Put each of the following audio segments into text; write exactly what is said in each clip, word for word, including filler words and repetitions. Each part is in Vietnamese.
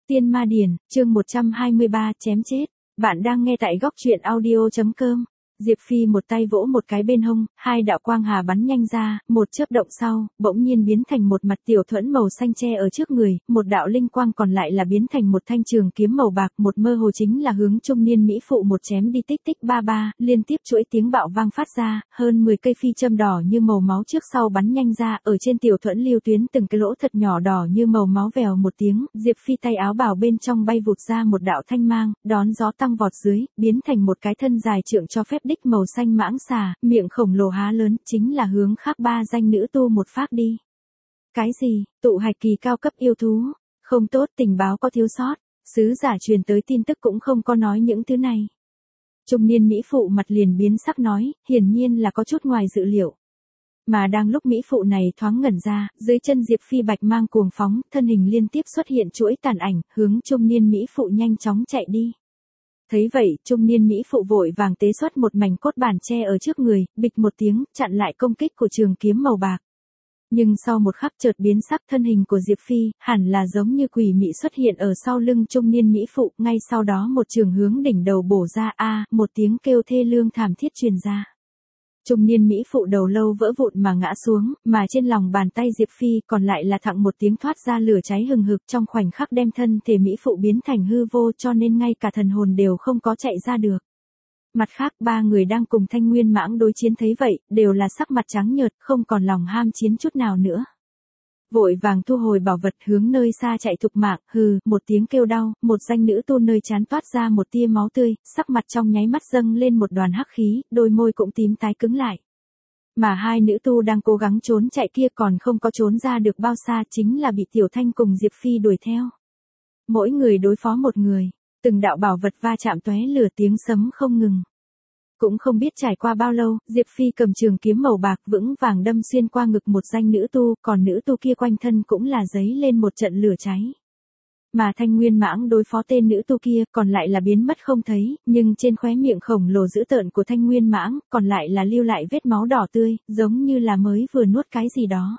Tiên Ma Điển, chương một trăm hai mươi ba, chém chết. Bạn đang nghe tại góc truyện audio chấm com. Diệp Phi một tay vỗ một cái bên hông, hai đạo quang hà bắn nhanh ra, một chớp động sau, bỗng nhiên biến thành một mặt tiểu thuẫn màu xanh che ở trước người, một đạo linh quang còn lại là biến thành một thanh trường kiếm màu bạc, một mơ hồ chính là hướng trung niên mỹ phụ một chém đi tích tích ba ba, liên tiếp chuỗi tiếng bạo vang phát ra, hơn mười cây phi châm đỏ như màu máu trước sau bắn nhanh ra, ở trên tiểu thuẫn lưu tuyến từng cái lỗ thật nhỏ đỏ như màu máu vèo một tiếng, Diệp Phi tay áo bào bên trong bay vụt ra một đạo thanh mang, đón gió tăng vọt dưới, biến thành một cái thân dài trượng cho phép đích màu xanh mãng xà, miệng khổng lồ há lớn, chính là hướng khác ba danh nữ tu một phát đi. Cái gì, tụ hạch kỳ cao cấp yêu thú, không tốt, tình báo có thiếu sót, sứ giả truyền tới tin tức cũng không có nói những thứ này. Trung niên mỹ phụ mặt liền biến sắc nói, hiển nhiên là có chút ngoài dự liệu. Mà đang lúc mỹ phụ này thoáng ngẩn ra, dưới chân Diệp Phi bạch mang cuồng phóng, thân hình liên tiếp xuất hiện chuỗi tàn ảnh, hướng trung niên mỹ phụ nhanh chóng chạy đi. Thấy vậy, trung niên mỹ phụ vội vàng tế xuất một mảnh cốt bản tre ở trước người, bịch một tiếng, chặn lại công kích của trường kiếm màu bạc. Nhưng sau một khắc chợt biến sắc, thân hình của Diệp Phi, hẳn là giống như quỷ mị xuất hiện ở sau lưng trung niên mỹ phụ, ngay sau đó một trường hướng đỉnh đầu bổ ra, a, một tiếng kêu thê lương thảm thiết truyền ra. Trung niên mỹ phụ đầu lâu vỡ vụn mà ngã xuống, mà trên lòng bàn tay Diệp Phi còn lại là thặng một tiếng thoát ra lửa cháy hừng hực, trong khoảnh khắc đem thân thể mỹ phụ biến thành hư vô, cho nên ngay cả thần hồn đều không có chạy ra được. Mặt khác, ba người đang cùng Thanh Nguyên Mãng đối chiến thấy vậy, đều là sắc mặt trắng nhợt, không còn lòng ham chiến chút nào nữa. Vội vàng thu hồi bảo vật hướng nơi xa chạy thục mạng, hừ, một tiếng kêu đau, một danh nữ tu nơi trán toát ra một tia máu tươi, sắc mặt trong nháy mắt dâng lên một đoàn hắc khí, đôi môi cũng tím tái cứng lại. Mà hai nữ tu đang cố gắng trốn chạy kia còn không có trốn ra được bao xa, chính là bị Tiểu Thanh cùng Diệp Phi đuổi theo. Mỗi người đối phó một người, từng đạo bảo vật va chạm tóe lửa, tiếng sấm không ngừng. Cũng không biết trải qua bao lâu, Diệp Phi cầm trường kiếm màu bạc vững vàng đâm xuyên qua ngực một danh nữ tu, còn nữ tu kia quanh thân cũng là giấy lên một trận lửa cháy. Mà Thanh Nguyên Mãng đối phó tên nữ tu kia còn lại là biến mất không thấy, nhưng trên khóe miệng khổng lồ dữ tợn của Thanh Nguyên Mãng còn lại là lưu lại vết máu đỏ tươi, giống như là mới vừa nuốt cái gì đó.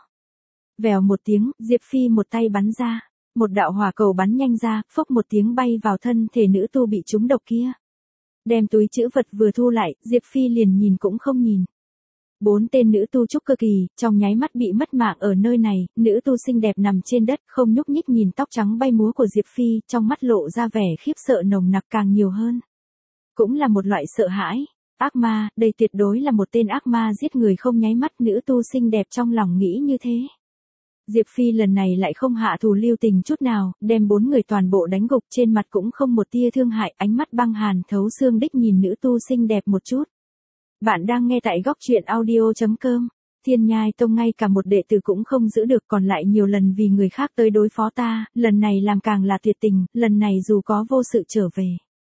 Vèo một tiếng, Diệp Phi một tay bắn ra, một đạo hỏa cầu bắn nhanh ra, phốc một tiếng bay vào thân thể nữ tu bị trúng độc kia. Đem túi trữ vật vừa thu lại, Diệp Phi liền nhìn cũng không nhìn. Bốn tên nữ tu trúc cơ kỳ, trong nháy mắt bị mất mạng ở nơi này, nữ tu xinh đẹp nằm trên đất, không nhúc nhích nhìn tóc trắng bay múa của Diệp Phi, trong mắt lộ ra vẻ khiếp sợ nồng nặc càng nhiều hơn. Cũng là một loại sợ hãi. Ác ma, đây tuyệt đối là một tên ác ma giết người không nháy mắt, nữ tu xinh đẹp trong lòng nghĩ như thế. Diệp Phi lần này lại không hạ thủ lưu tình chút nào, đem bốn người toàn bộ đánh gục, trên mặt cũng không một tia thương hại, ánh mắt băng hàn thấu xương đích nhìn nữ tu xinh đẹp một chút. Bạn đang nghe tại góc truyện audio chấm com. Thiên Nhai Tông ngay cả một đệ tử cũng không giữ được, còn lại nhiều lần vì người khác tới đối phó ta, lần này làm càng là tuyệt tình, lần này dù có vô sự trở về.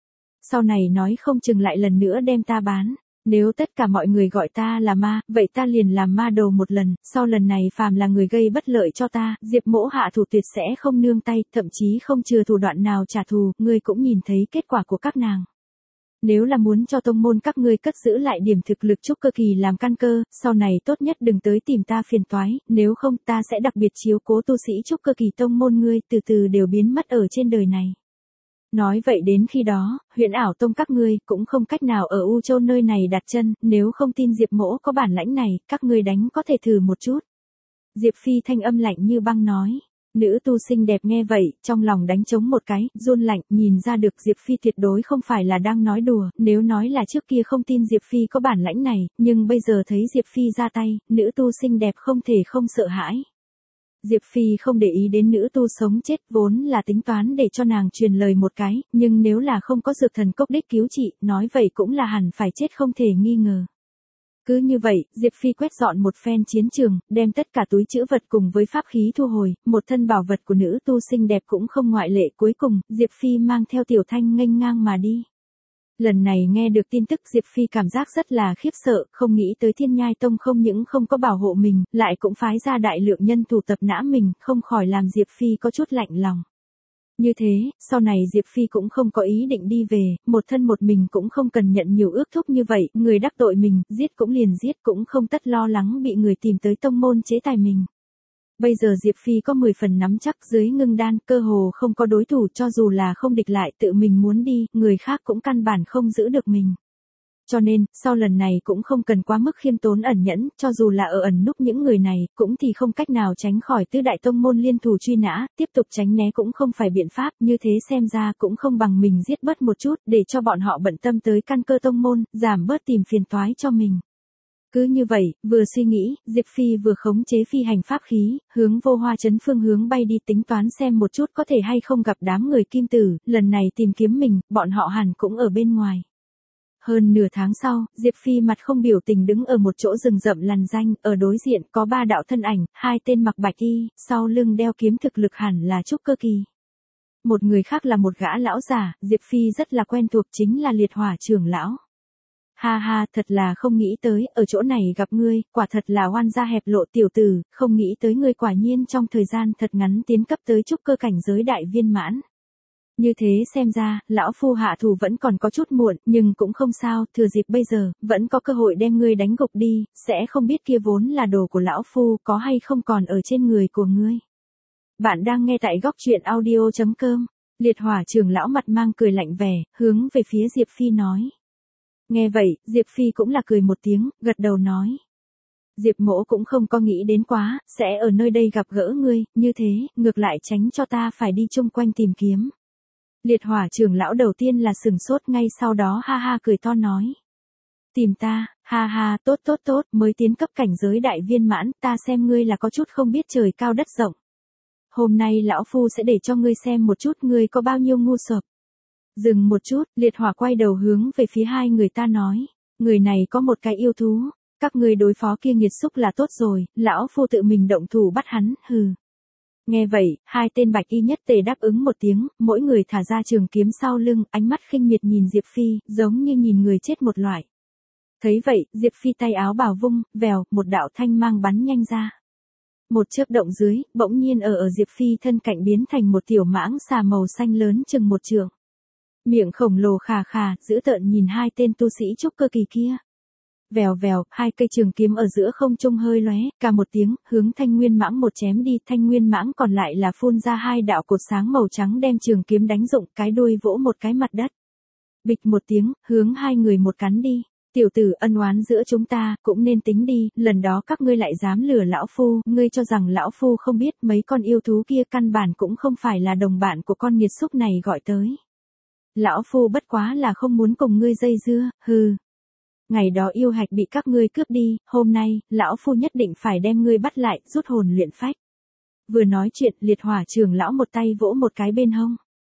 Sau này nói không chừng lại lần nữa đem ta bán. Nếu tất cả mọi người gọi ta là ma, vậy ta liền làm ma đầu một lần, sau lần này phàm là người gây bất lợi cho ta, Diệp mỗ hạ thủ tuyệt sẽ không nương tay, thậm chí không chừa thủ đoạn nào trả thù, ngươi cũng nhìn thấy kết quả của các nàng. Nếu là muốn cho tông môn các ngươi cất giữ lại điểm thực lực trúc cơ kỳ làm căn cơ, sau này tốt nhất đừng tới tìm ta phiền toái, nếu không ta sẽ đặc biệt chiếu cố tu sĩ trúc cơ kỳ tông môn ngươi, từ từ đều biến mất ở trên đời này. Nói vậy đến khi đó, Huyền Ảo Tông các ngươi cũng không cách nào ở U Châu nơi này đặt chân, nếu không tin Diệp mỗ có bản lãnh này, các ngươi đánh có thể thử một chút. Diệp Phi thanh âm lạnh như băng nói. Nữ tu xinh đẹp nghe vậy, trong lòng đánh trống một cái, run lạnh, nhìn ra được Diệp Phi tuyệt đối không phải là đang nói đùa, nếu nói là trước kia không tin Diệp Phi có bản lãnh này, nhưng bây giờ thấy Diệp Phi ra tay, nữ tu xinh đẹp không thể không sợ hãi. Diệp Phi không để ý đến nữ tu sống chết, vốn là tính toán để cho nàng truyền lời một cái, nhưng nếu là không có dược thần cốc đích cứu trị, nói vậy cũng là hẳn phải chết không thể nghi ngờ. Cứ như vậy, Diệp Phi quét dọn một phen chiến trường, đem tất cả túi trữ vật cùng với pháp khí thu hồi, một thân bảo vật của nữ tu xinh đẹp cũng không ngoại lệ, cuối cùng, Diệp Phi mang theo Tiểu Thanh nghênh ngang mà đi. Lần này nghe được tin tức Diệp Phi cảm giác rất là khiếp sợ, không nghĩ tới Thiên Nhai Tông không những không có bảo hộ mình, lại cũng phái ra đại lượng nhân thủ tập nã mình, không khỏi làm Diệp Phi có chút lạnh lòng. Như thế, sau này Diệp Phi cũng không có ý định đi về, một thân một mình cũng không cần nhận nhiều ước thúc như vậy, người đắc tội mình, giết cũng liền giết, cũng không tất lo lắng bị người tìm tới tông môn chế tài mình. Bây giờ Diệp Phi có mười phần nắm chắc dưới ngưng đan, cơ hồ không có đối thủ, cho dù là không địch lại tự mình muốn đi, người khác cũng căn bản không giữ được mình. Cho nên, sau lần này cũng không cần quá mức khiêm tốn ẩn nhẫn, cho dù là ở ẩn núp những người này, cũng thì không cách nào tránh khỏi tứ đại tông môn liên thủ truy nã, tiếp tục tránh né cũng không phải biện pháp, như thế xem ra cũng không bằng mình giết bớt một chút, để cho bọn họ bận tâm tới căn cơ tông môn, giảm bớt tìm phiền toái cho mình. Cứ như vậy, vừa suy nghĩ, Diệp Phi vừa khống chế phi hành pháp khí, hướng Vô Hoa Trấn phương hướng bay đi, tính toán xem một chút có thể hay không gặp đám người kim tử, lần này tìm kiếm mình, bọn họ hẳn cũng ở bên ngoài. Hơn nửa tháng sau, Diệp Phi mặt không biểu tình đứng ở một chỗ rừng rậm lằn danh, ở đối diện có ba đạo thân ảnh, hai tên mặc bạch y, sau lưng đeo kiếm, thực lực hẳn là trúc cơ kỳ. Một người khác là một gã lão già, Diệp Phi rất là quen thuộc, chính là Liệt Hỏa trưởng lão. Ha ha, thật là không nghĩ tới, ở chỗ này gặp ngươi, quả thật là oan gia hẹp lộ tiểu tử, không nghĩ tới ngươi quả nhiên trong thời gian thật ngắn tiến cấp tới trúc cơ cảnh giới đại viên mãn. Như thế xem ra, lão phu hạ thủ vẫn còn có chút muộn, nhưng cũng không sao, thừa dịp bây giờ, vẫn có cơ hội đem ngươi đánh gục đi, sẽ không biết kia vốn là đồ của lão phu có hay không còn ở trên người của ngươi. Bạn đang nghe tại góc truyện audio chấm com, Liệt Hỏa trưởng lão mặt mang cười lạnh vẻ, hướng về phía Diệp Phi nói. Nghe vậy, Diệp Phi cũng là cười một tiếng, gật đầu nói. Diệp mỗ cũng không có nghĩ đến quá, sẽ ở nơi đây gặp gỡ ngươi, như thế, ngược lại tránh cho ta phải đi chung quanh tìm kiếm. Liệt Hỏa trưởng lão đầu tiên là sừng sốt, ngay sau đó ha ha cười to nói. Tìm ta, ha ha, tốt tốt tốt, mới tiến cấp cảnh giới đại viên mãn, ta xem ngươi là có chút không biết trời cao đất rộng. Hôm nay lão phu sẽ để cho ngươi xem một chút ngươi có bao nhiêu ngu sợp. Dừng một chút, Liệt Hỏa quay đầu hướng về phía hai người ta nói. Người này có một cái yêu thú, các ngươi đối phó kia nghiệt xúc là tốt rồi, lão phu tự mình động thủ bắt hắn, hừ. Nghe vậy, hai tên bạch y nhất tề đáp ứng một tiếng, mỗi người thả ra trường kiếm sau lưng, ánh mắt khinh miệt nhìn Diệp Phi, giống như nhìn người chết một loại. Thấy vậy, Diệp Phi tay áo bào vung, vèo, một đạo thanh mang bắn nhanh ra. Một chớp động dưới, bỗng nhiên ở ở Diệp Phi thân cạnh biến thành một tiểu mãng xà màu xanh lớn chừng một trượng. Miệng khổng lồ khà khà, dữ tợn nhìn hai tên tu sĩ trúc cơ kỳ kia. Vèo vèo, hai cây trường kiếm ở giữa không trung hơi lóe, cả một tiếng, hướng Thanh Nguyên Mãng một chém đi, Thanh Nguyên Mãng còn lại là phun ra hai đạo cột sáng màu trắng đem trường kiếm đánh rụng, cái đuôi vỗ một cái mặt đất. Bịch một tiếng, hướng hai người một cắn đi. Tiểu tử, ân oán giữa chúng ta, cũng nên tính đi, lần đó các ngươi lại dám lừa lão phu, ngươi cho rằng lão phu không biết mấy con yêu thú kia căn bản cũng không phải là đồng bạn của con nghiệt xúc này gọi tới. Lão phu bất quá là không muốn cùng ngươi dây dưa, hừ. Ngày đó yêu hạch bị các ngươi cướp đi, hôm nay, lão phu nhất định phải đem ngươi bắt lại, rút hồn luyện phách. Vừa nói chuyện, Liệt Hỏa trưởng lão một tay vỗ một cái bên hông.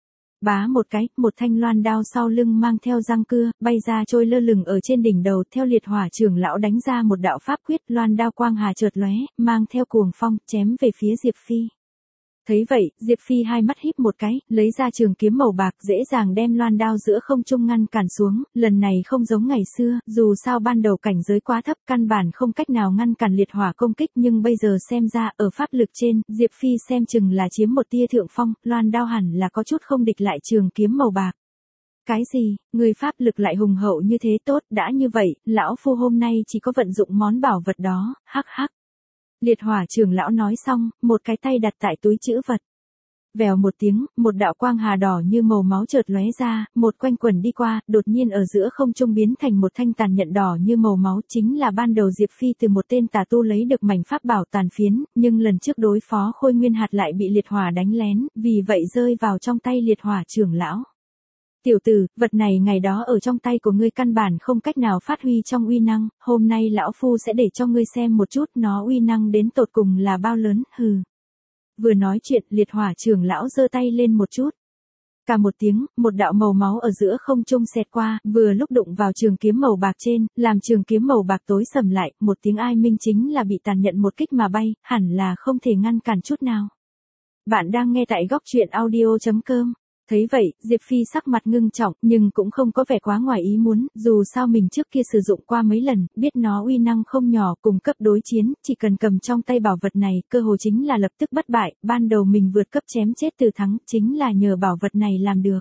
Bá một cái, một thanh loan đao sau lưng mang theo răng cưa, bay ra trôi lơ lửng ở trên đỉnh đầu, theo Liệt Hỏa trưởng lão đánh ra một đạo pháp quyết, loan đao quang hà chợt lóe, mang theo cuồng phong, chém về phía Diệp Phi. Thấy vậy, Diệp Phi hai mắt híp một cái, lấy ra trường kiếm màu bạc, dễ dàng đem loan đao giữa không trung ngăn cản xuống, lần này không giống ngày xưa, dù sao ban đầu cảnh giới quá thấp, căn bản không cách nào ngăn cản Liệt Hỏa công kích, nhưng bây giờ xem ra, ở pháp lực trên, Diệp Phi xem chừng là chiếm một tia thượng phong, loan đao hẳn là có chút không địch lại trường kiếm màu bạc. Cái gì, người pháp lực lại hùng hậu như thế, tốt, đã như vậy, lão phu hôm nay chỉ có vận dụng món bảo vật đó, hắc hắc. Liệt Hỏa trưởng lão nói xong, một cái tay đặt tại túi trữ vật. Vèo một tiếng, một đạo quang hà đỏ như màu máu chợt lóe ra, một quanh quẩn đi qua, đột nhiên ở giữa không trung biến thành một thanh tàn nhận đỏ như màu máu, chính là ban đầu Diệp Phi từ một tên tà tu lấy được mảnh pháp bảo tàn phiến, nhưng lần trước đối phó Khôi Nguyên hạt lại bị Liệt Hỏa đánh lén, vì vậy rơi vào trong tay Liệt Hỏa trưởng lão. Tiểu tử, vật này ngày đó ở trong tay của ngươi căn bản không cách nào phát huy trong uy năng, hôm nay lão phu sẽ để cho ngươi xem một chút nó uy năng đến tột cùng là bao lớn, hừ. Vừa nói chuyện, Liệt Hỏa trưởng lão giơ tay lên một chút. Cả một tiếng, một đạo màu máu ở giữa không trung xẹt qua, vừa lúc đụng vào trường kiếm màu bạc trên, làm trường kiếm màu bạc tối sầm lại, một tiếng ai minh chính là bị tàn nhận một kích mà bay, hẳn là không thể ngăn cản chút nào. Bạn đang nghe tại góc truyện audio chấm com. Thấy vậy, Diệp Phi sắc mặt ngưng trọng, nhưng cũng không có vẻ quá ngoài ý muốn, dù sao mình trước kia sử dụng qua mấy lần, biết nó uy năng không nhỏ, cùng cấp đối chiến, chỉ cần cầm trong tay bảo vật này, cơ hồ chính là lập tức bất bại, ban đầu mình vượt cấp chém chết từ thắng, chính là nhờ bảo vật này làm được.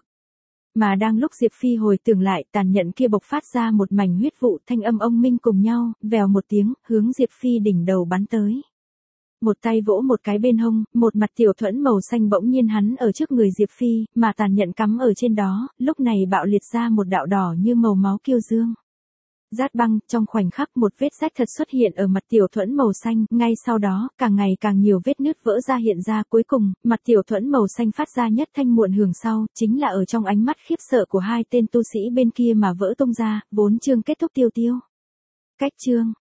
Mà đang lúc Diệp Phi hồi tưởng lại, tàn nhận kia bộc phát ra một mảnh huyết vụ, thanh âm ông minh cùng nhau, vèo một tiếng, hướng Diệp Phi đỉnh đầu bắn tới. một tay vỗ một cái bên hông, một mặt tiểu thuẫn màu xanh bỗng nhiên hắn ở trước người Diệp Phi, mà tàn nhẫn cắm ở trên đó, lúc này bạo liệt ra một đạo đỏ như màu máu kiêu dương. Rát băng, trong khoảnh khắc một vết rách thật xuất hiện ở mặt tiểu thuẫn màu xanh, ngay sau đó, càng ngày càng nhiều vết nứt vỡ ra hiện ra, cuối cùng, mặt tiểu thuẫn màu xanh phát ra nhất thanh muộn hưởng sau, chính là ở trong ánh mắt khiếp sợ của hai tên tu sĩ bên kia mà vỡ tung ra, bốn chương kết thúc tiêu tiêu. Cách chương